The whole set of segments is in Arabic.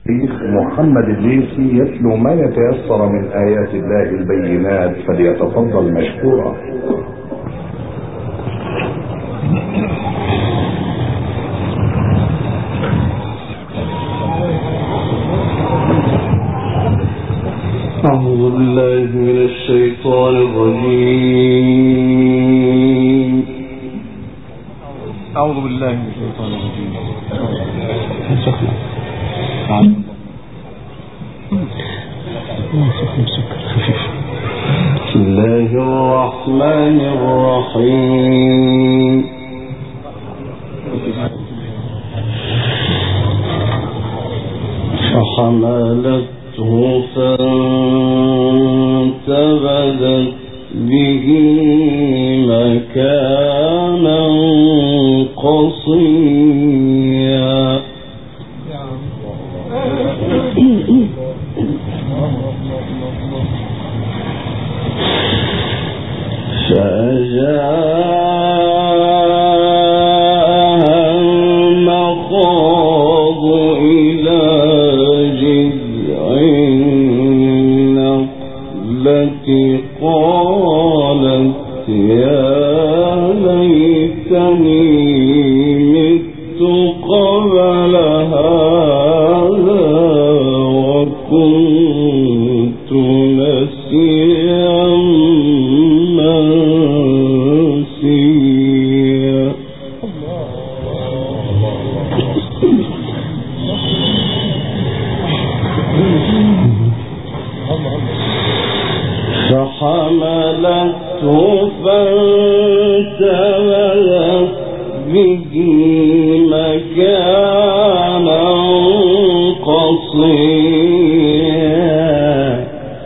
الشيخ محمد الليثي يتلو ما يتيسر من آيات الله البينات، فليتفضل مشكورا. أعوذ بالله من الشيطان الرجيم. أعوذ بالله من الشيطان الرجيم. بسم الله الرحمن الرحيم. فحملته فانتبذت به مكانا قصيا. فأجاءها المخاض إلى جذع النخلة قالت يا ليتني مت قبل هذا وكنت نسيا منسيا. فحملته فانتبذت به مكانا قصيا.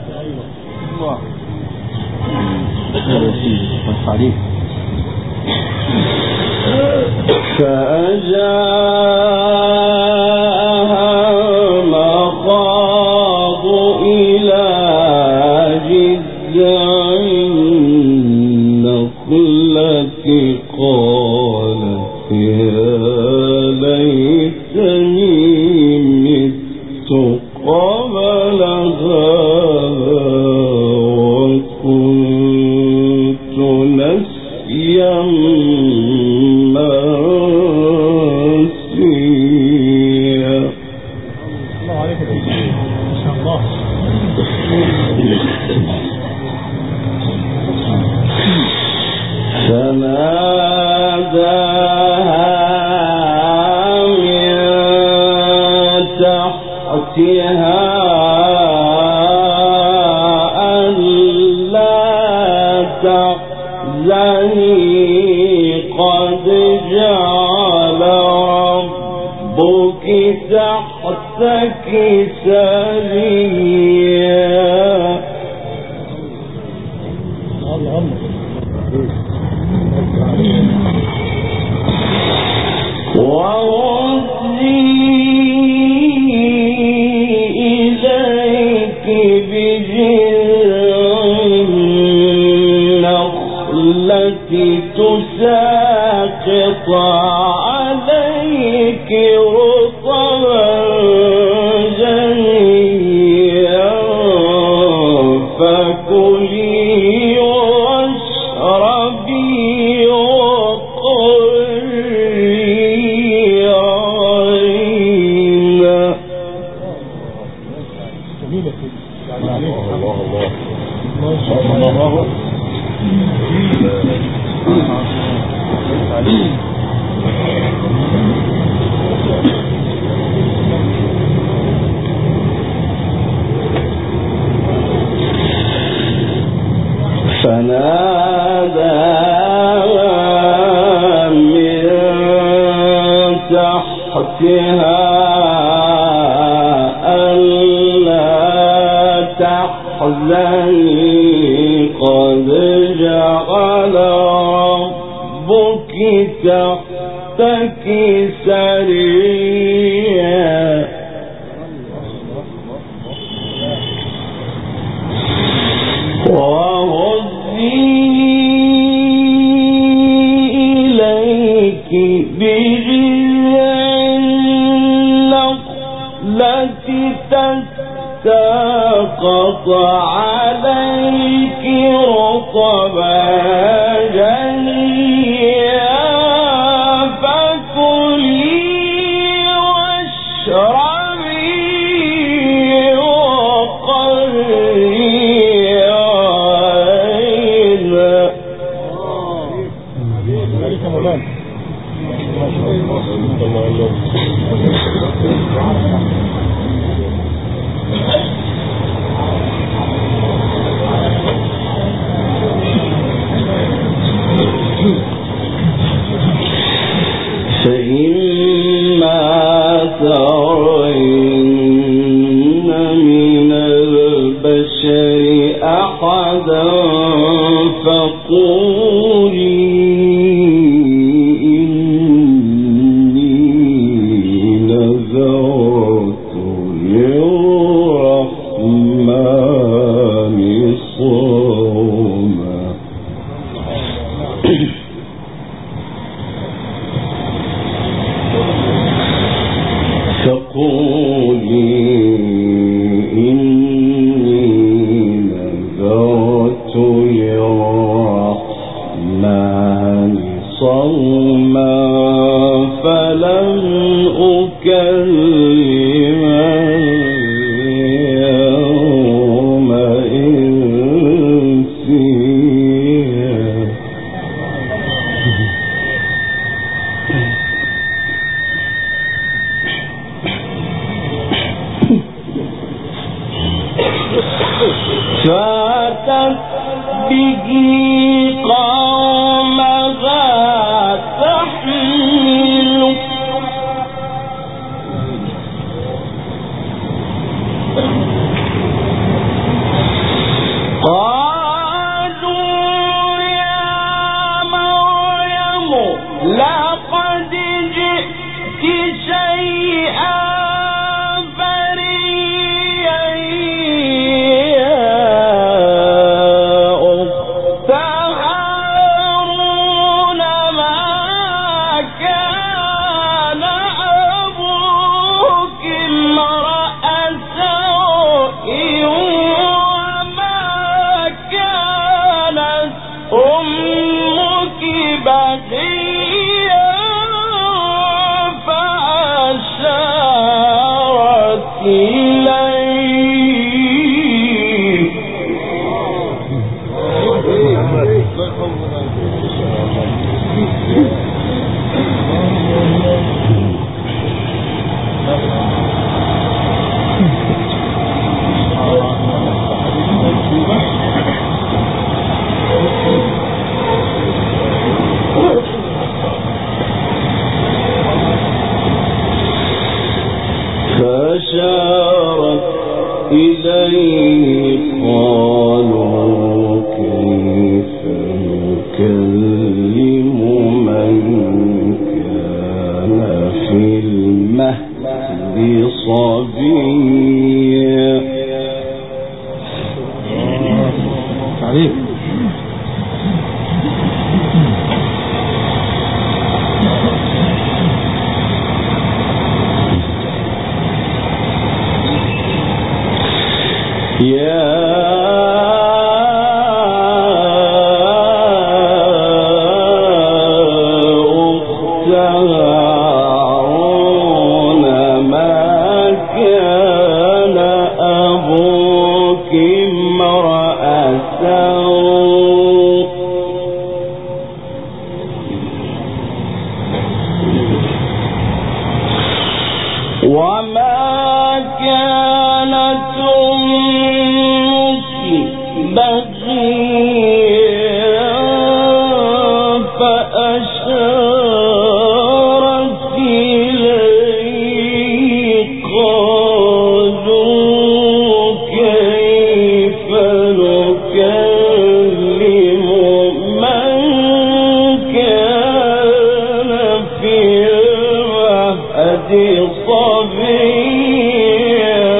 فأجاءها المخاض إلى جذع النخلة قالت يا ليتني مت قبل هذا وكنت نسيا منسيا. الله عليك إن شاء الله. فناداها من تحتها ألا تحزني قد جعل ربك تحتك سريا. وهزي إليك بجذع النخلة تساقط عليك رطبا جنيا فكلي واشربي وقري عينا. فناداها من تحتها ألا تحزني قد جعل ربك تحتك سريا. وهزي إليك بجذع النخلة تساقط عليك رطبا جنيا فكلي واشربي وقري عينا. فإما ترين من البشر أحدا فقولي إني نذرت للرحمن صوما. فقولي إني نذرت للرحمن صوما فلن أكلم اليوم إنسيا. فأتت به قومها تحمله قالوا يا مريم لقد جئت شيئا فأشارت إليه قالوا كيف نكلم من كان في المهد صبيا. وما كانت أمك بغيا فأشارت إليه قالوا كيف نكلم من كان في المهد صبيا.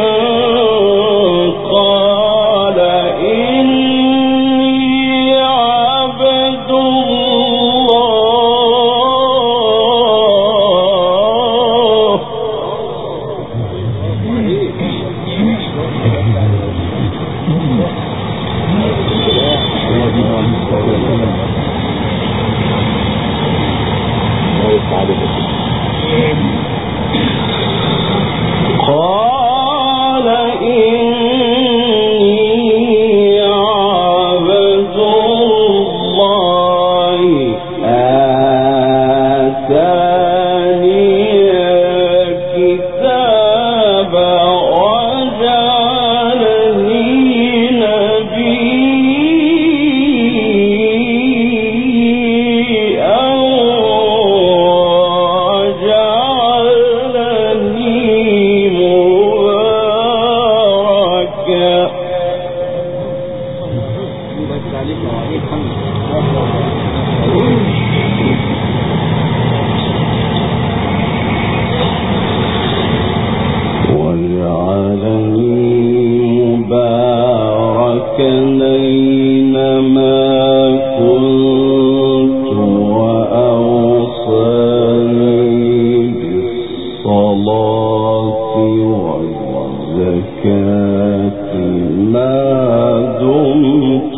والزكاة ما دمت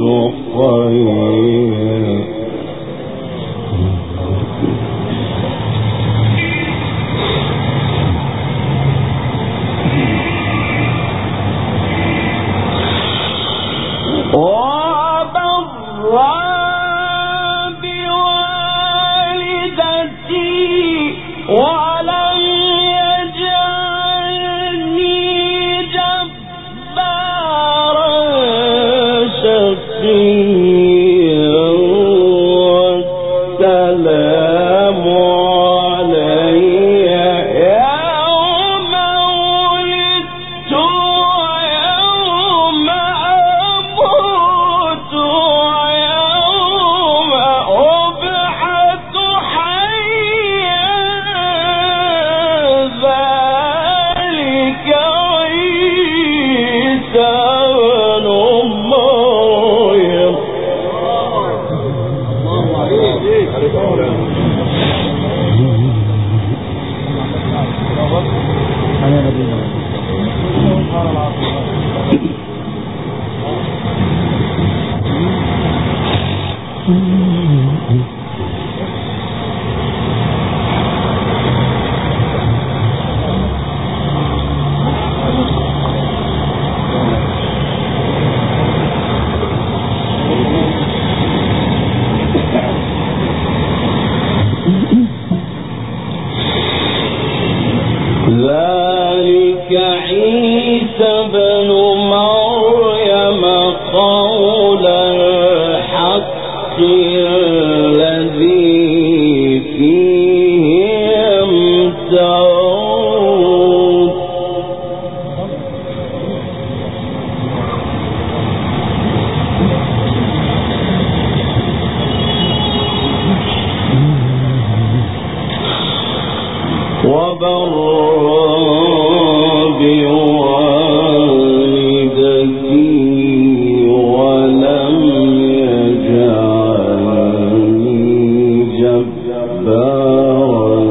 حيا ذلك عيسى بن مريم قول الحق الذي فيه يمترون وبرا بوالدتي ولم يجعلني جبارا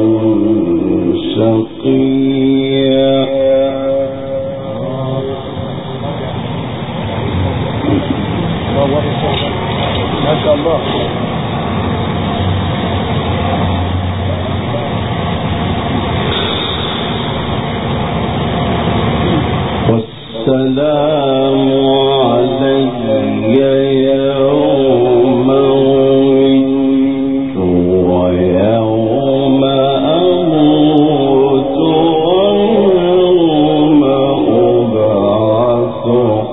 شقيا ما شاء الله. والسلام علي يوم ولدت ويوم أموت ويوم أبعث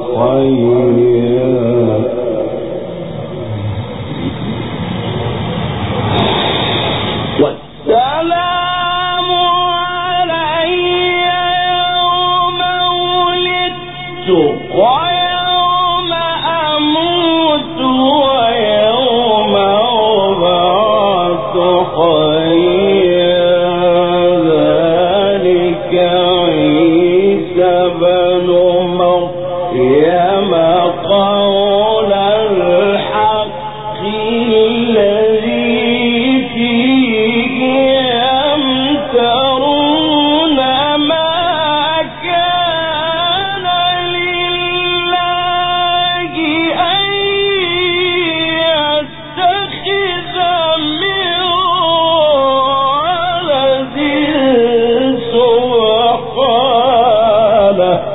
حيا والسلام علي يوم ولدت ويوم أموت ويوم أبعث حيا ذلك عيسى بن مريم قول الحق الذي فيه يمترون ما كان لله أن يتخذ من ولد سبحانه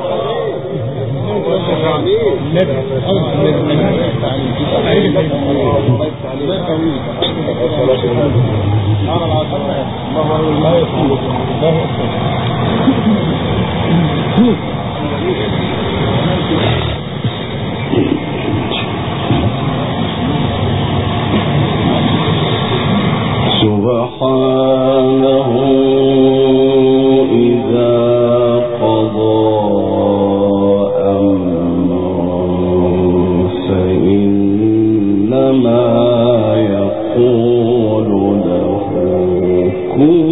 سبحانه إذا قضى أمرا فإنما يقول له كن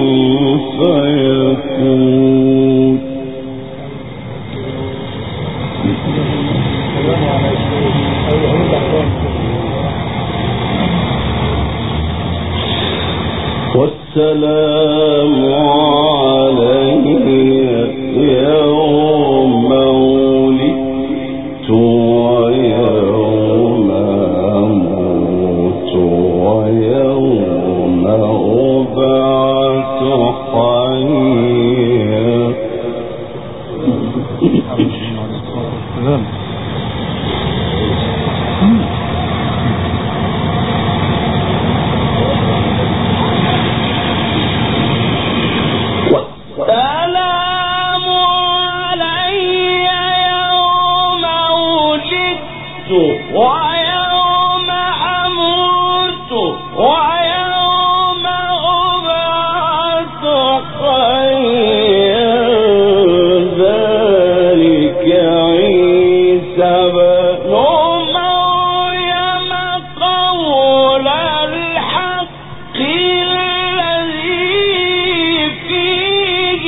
فيكون والسلام علي يوم ولدت ويوم أموت ويوم أبعث حيا. ويوم أموت ويوم أبعث حيا. ذلك عيسى بن مريم قول الحق الذي فيه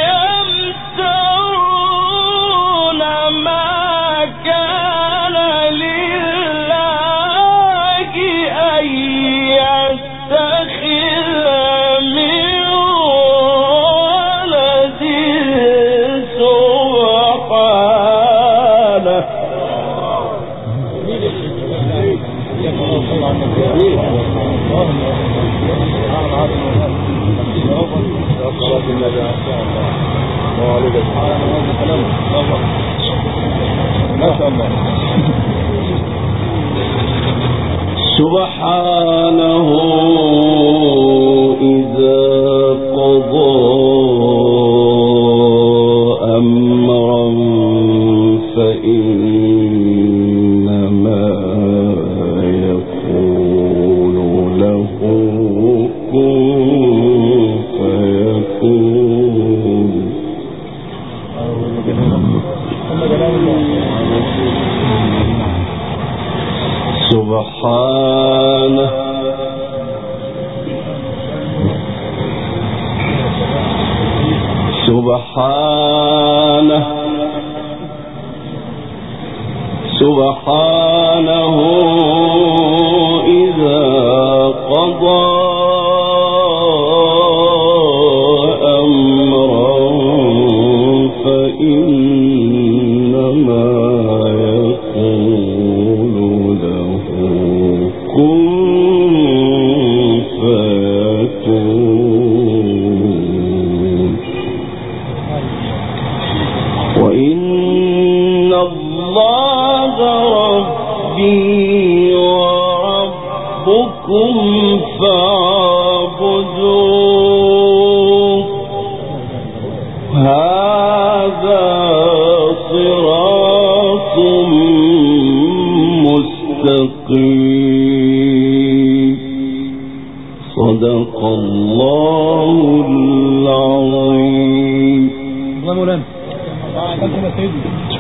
يمترون. ما كان لله أن يتخذ من ولد سبحانه. سبحانه إذا قضى أمرا فإنما يقول له كن فيكون. سبحانه سبحانه سبحانه إذا قضى أمرا فإنما يقول له كن فيكون. وإن الله ربي وربكم فاعبدوه. هذا صراط مستقيم. صدق الله العظيم. الله مولانا.